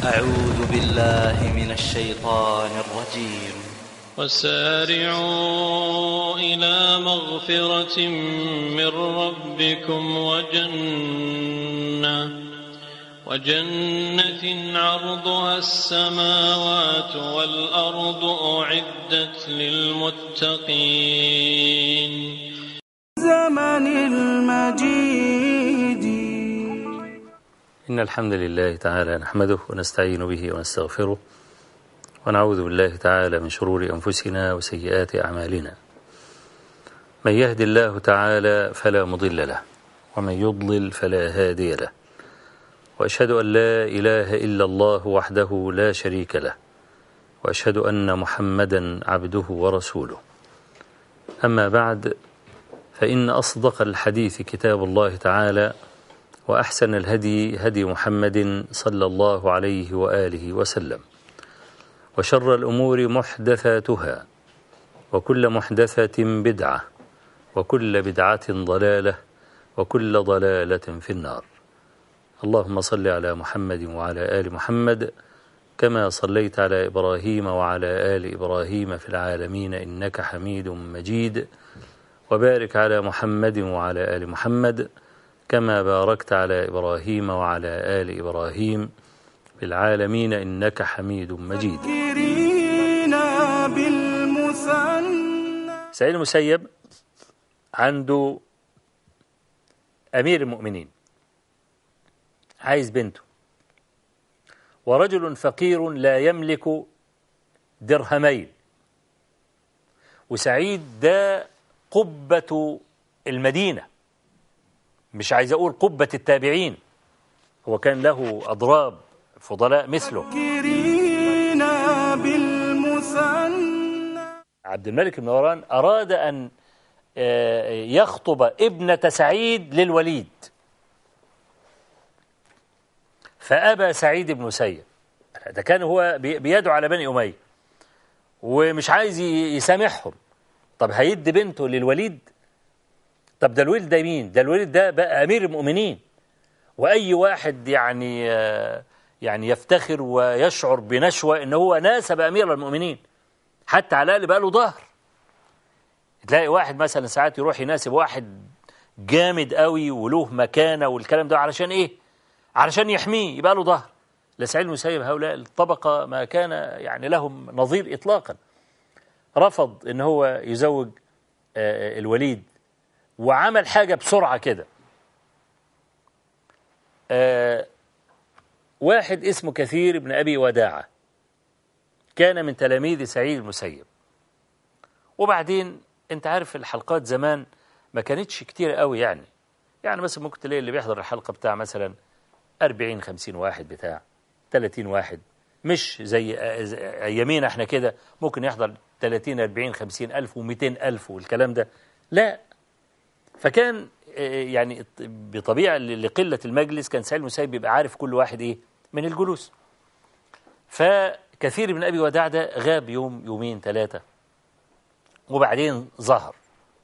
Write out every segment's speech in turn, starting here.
أعوذ بالله من الشيطان الرجيم. وسارعوا إلى مغفرة من ربكم وجنة عرضها السماوات والأرض أعدت للمتقين. زمن المجيد. إن الحمد لله تعالى نحمده ونستعين به ونستغفره ونعوذ بالله تعالى من شرور أنفسنا وسيئات أعمالنا. من يهد الله تعالى فلا مضل له ومن يضلل فلا هادي له، وأشهد أن لا إله إلا الله وحده لا شريك له، وأشهد أن محمدا عبده ورسوله. أما بعد، فإن أصدق الحديث كتاب الله تعالى، وأحسن الهدي هدي محمد صلى الله عليه وآله وسلم، وشر الأمور محدثاتها، وكل محدثة بدعة، وكل بدعة ضلالة، وكل ضلالة في النار. اللهم صل على محمد وعلى آل محمد كما صليت على إبراهيم وعلى آل إبراهيم في العالمين إنك حميد مجيد، وبارك على محمد وعلى آل محمد كما باركت على إبراهيم وعلى آل إبراهيم في العالمين إنك حميد مجيد. سعيد المسيب عنده أمير المؤمنين عايز بنته، ورجل فقير لا يملك درهمين، وسعيد ده قبة المدينة، مش عايز أقول قبة التابعين، هو كان له أضراب فضلاء مثله. عبد الملك بن مروان أراد أن يخطب ابنة سعيد للوليد، فأبى سعيد بن مسيب. ده كان هو بيدعو على بني أمية ومش عايز يسامحهم. طب هيدي بنته للوليد؟ طب ده الوليد ده مين؟ ده الوليد ده بقى أمير المؤمنين، وأي واحد يعني يفتخر ويشعر بنشوة إن هو ناسب أمير المؤمنين، حتى على الأقل بقى له ظهر. تلاقي واحد مثلا ساعات يروح يناسب واحد جامد قوي وله مكانة والكلام ده، علشان إيه؟ علشان يحميه، يبقى له ظهر. لسعيد المسيب هؤلاء الطبقة ما كان يعني لهم نظير إطلاقا. رفض إن هو يزوج الوليد، وعمل حاجة بسرعة كده. واحد اسمه كثير بن أبي وداعة كان من تلاميذ سعيد المسيب. وبعدين انت عارف الحلقات زمان ما كانتش كتير قوي، يعني مثلا ممكن تلاقي اللي بيحضر الحلقة بتاع مثلا 40-50 واحد، بتاع 30 واحد، مش زي أيامينا احنا كده ممكن يحضر 30-40-50 ألف و200 ألف والكلام ده، لا. فكان يعني بطبيعة لقلة المجلس كان سعيد المسيب بيبقى عارف كل واحد ايه من الجلوس. فكثير من أبي وداع ده غاب يوم يومين 3 وبعدين ظهر.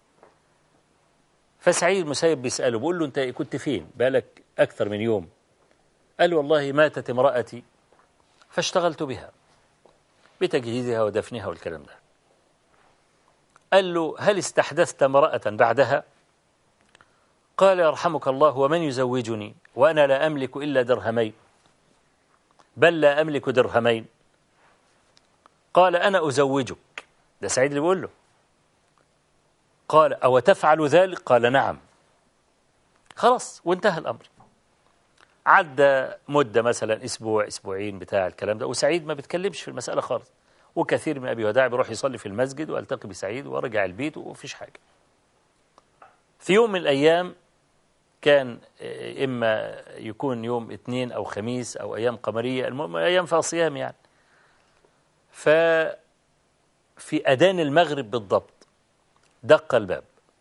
فسعيد المسيب بيسأله، بيقول له أنت كنت فين بقالك أكثر من يوم؟ قال والله ماتت امرأتي فاشتغلت بها بتجهيزها ودفنها والكلام ده. قال له هل استحدثت امرأة بعدها؟ قال يرحمك الله، ومن يزوجني وأنا لا أملك إلا درهمين، بل لا أملك درهمين. قال أنا أزوجك. ده سعيد اللي بيقول له. قال أو تفعل ذلك؟ قال نعم. خلاص وانتهى الأمر. عدى مدة مثلا أسبوع أسبوعين بتاع الكلام ده، وسعيد ما بيتكلمش في المسألة خالص، وكثير من أبي وداع بيروح يصلي في المسجد والتقي بسعيد ورجع البيت ومفيش حاجة. في يوم من الأيام كان إما يكون يوم اثنين أو خميس أو أيام قمرية، المهم أيام فيها صيام يعني. ففي أذان المغرب بالضبط دق الباب،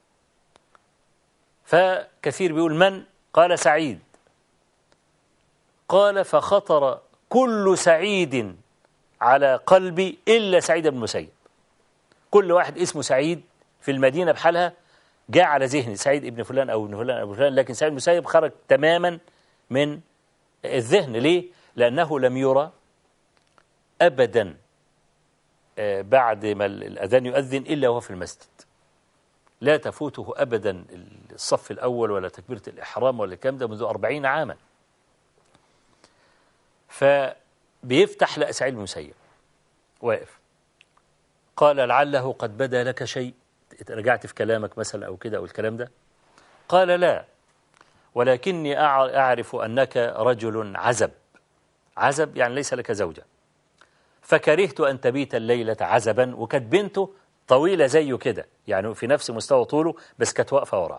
فكثير بيقول من؟ قال سعيد. قال فخطر كل سعيد على قلبي إلا سعيد بن مسيب. كل واحد اسمه سعيد في المدينة بحالها جاء على ذهني، سعيد ابن فلان أو ابن فلان أو ابن فلان، لكن سعيد بن مسيب خرج تماما من الذهن. ليه؟ لأنه لم يرى أبدا بعد ما الأذان يؤذن إلا وهو في المسجد، لا تفوته أبدا الصف الأول ولا تكبيرة الإحرام ولا الكلام ده منذ 40 عاما. فبيفتح لقى سعيد المسيب واقف، قال لعله قد بدا لك شيء، رجعت في كلامك مثلا أو كده أو الكلام ده؟ قال لا، ولكني أعرف أنك رجل عزب. عزب يعني ليس لك زوجة، فكرهت أن تبيت الليلة عزبا. وكانت بنته طويلة زيه كده، يعني في نفس مستوى طوله، بس كانت واقفة وراه.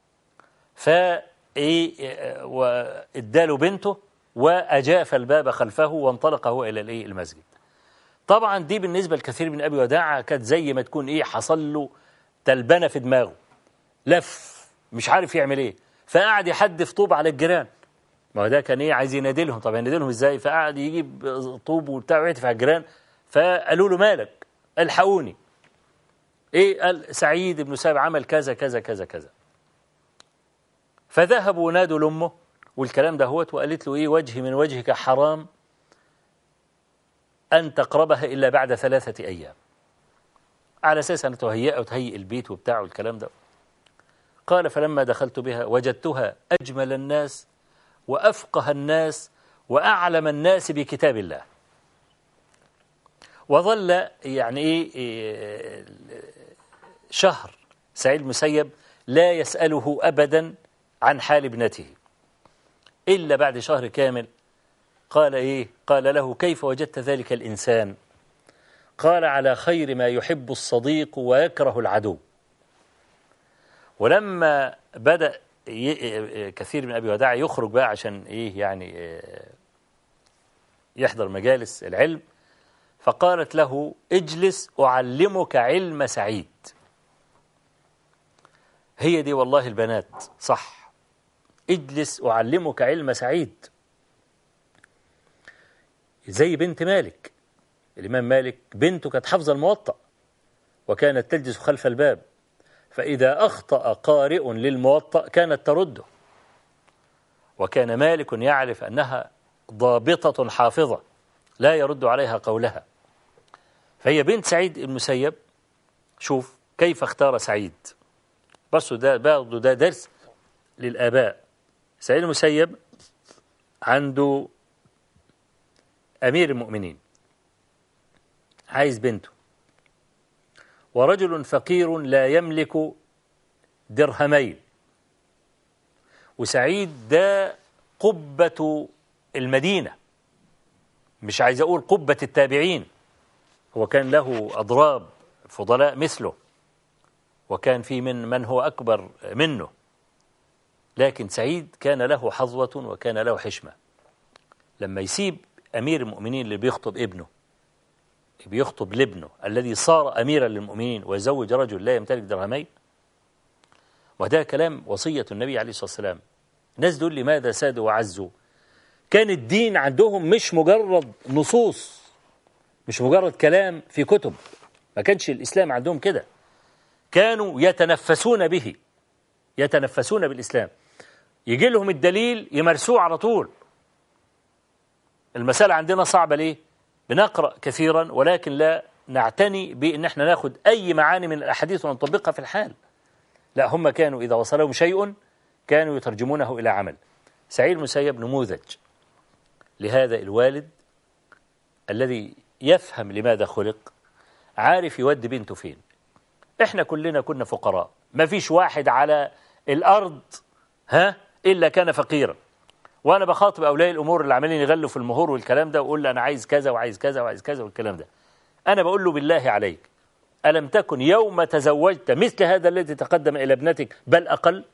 واداله بنته وأجاف الباب خلفه وانطلق هو إلى المسجد. طبعا دي بالنسبة لكثير من أبي وداع كانت زي ما تكون حصل له تلبنة في دماغه، لف مش عارف يعمل ايه، فقعد يحدف طوب على الجيران. ما هو ده كان عايز ينادلهم، طب ينادلهم ازاي؟ فقعد يجيب طوب وبتاع ويهتف على الجيران. فقالوا له مالك؟ الحقوني. قال سعيد بن مسيب عمل كذا كذا كذا كذا. فذهبوا ونادوا لامه والكلام ده هوت، وقالت له وجهي من وجهك حرام أن تقربها إلا بعد 3 أيام، على أساس أن تهيئ وتهيئ البيت وبتاع والكلام ده. قال فلما دخلت بها وجدتها أجمل الناس وأفقه الناس وأعلم الناس بكتاب الله. وظل يعني شهر سعيد المسيب لا يسأله أبدا عن حال ابنته، إلا بعد شهر كامل قال قال له كيف وجدت ذلك الإنسان؟ قال على خير ما يحب الصديق ويكره العدو. ولما بدأ كثير من أبي وداع يخرج بقى عشان يعني يحضر مجالس العلم، فقالت له اجلس أعلمك علم سعيد. هي دي والله البنات صح، اجلس أعلمك علم سعيد. زي بنت مالك، الإمام مالك بنته كانت حافظة الموطأ وكانت تجلس خلف الباب، فإذا أخطأ قارئ للموطأ كانت ترده، وكان مالك يعرف أنها ضابطة حافظة لا يرد عليها قولها. فهي بنت سعيد المسيب. شوف كيف اختار سعيد، بس ده درس للآباء. سعيد المسيب عنده أمير المؤمنين عايز بنته، ورجل فقير لا يملك درهمين، وسعيد ده قبة المدينة، مش عايز أقول قبة التابعين، هو كان له أضراب فضلاء مثله، وكان في من هو أكبر منه، لكن سعيد كان له حظوة وكان له حشمة. لما يسيب أمير المؤمنين اللي بيخطب ابنه، بيخطب لابنه الذي صار أميرا للمؤمنين، ويزوج رجل لا يمتلك درهمين، وده كلام وصية النبي عليه الصلاة والسلام. الناس دول لماذا سادوا وعزوا؟ كان الدين عندهم مش مجرد نصوص، مش مجرد كلام في كتب، ما كانش الإسلام عندهم كده، كانوا يتنفسون به، يتنفسون بالإسلام، يجي لهم الدليل يمارسوه على طول. المسألة عندنا صعبة ليه؟ بنقرأ كثيرا ولكن لا نعتني بأن احنا ناخد أي معاني من الأحاديث ونطبقها في الحال. لا، هم كانوا إذا وصلهم شيء كانوا يترجمونه إلى عمل. سعيد المسيب نموذج لهذا الوالد الذي يفهم لماذا خلق، عارف يودي بنته فين. احنا كلنا كنا فقراء، ما فيش واحد على الأرض إلا كان فقيرا. وأنا بخاطب أولياء الأمور اللي عمالين يغلوا في المهور والكلام ده، وأقول له أنا عايز كذا وعايز كذا وعايز كذا والكلام ده، أنا بقول له بالله عليك ألم تكن يوم تزوجت مثل هذا الذي تقدم إلى ابنتك بل أقل؟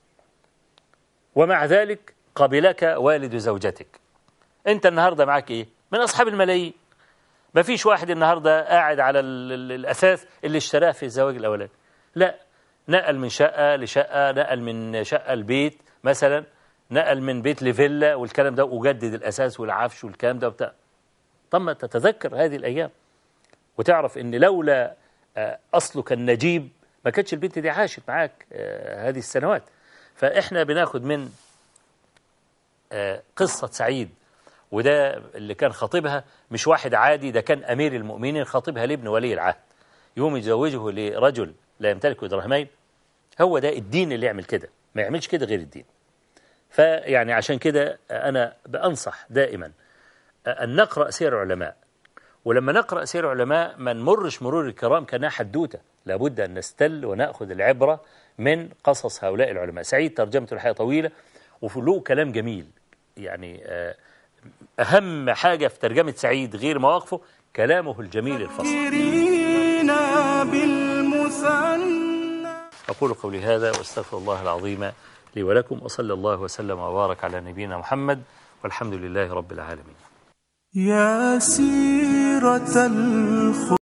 ومع ذلك قبلك والد زوجتك. أنت النهاردة معك إيه؟ من أصحاب الملايين. ما فيش واحد النهاردة قاعد على الأساس اللي اشتراه في الزواج الأولاني، لا، نقل من شقة لشقة، نقل من شقة لبيت مثلا، نقل من بيت لفيلا والكلام ده، وجدد الأساس والعفش والكلام ده وبتاع. طب ما تتذكر هذه الأيام وتعرف إن لولا أصلك النجيب ما كانتش البنت دي عاشت معاك هذه السنوات. فإحنا بناخد من قصة سعيد وده اللي كان خطيبها مش واحد عادي، ده كان أمير المؤمنين خطيبها لابن ولي العهد، يوم يزوجه لرجل لا يمتلك درهمين. هو ده الدين اللي يعمل كده، ما يعملش كده غير الدين. فيعني عشان كده أنا بأنصح دائما أن نقرأ سير علماء، ولما نقرأ سير علماء ما نمرش مرور الكرام كأنها حدوتة، لابد أن نستل ونأخذ العبرة من قصص هؤلاء العلماء. سعيد ترجمته الحقيقة طويلة وله كلام جميل، يعني أهم حاجة في ترجمة سعيد غير مواقفه كلامه الجميل الفصل. أقول قولي هذا وأستغفر الله العظيم لي ولكم، وصلى الله وسلم وبارك على نبينا محمد، والحمد لله رب العالمين. يا سيرة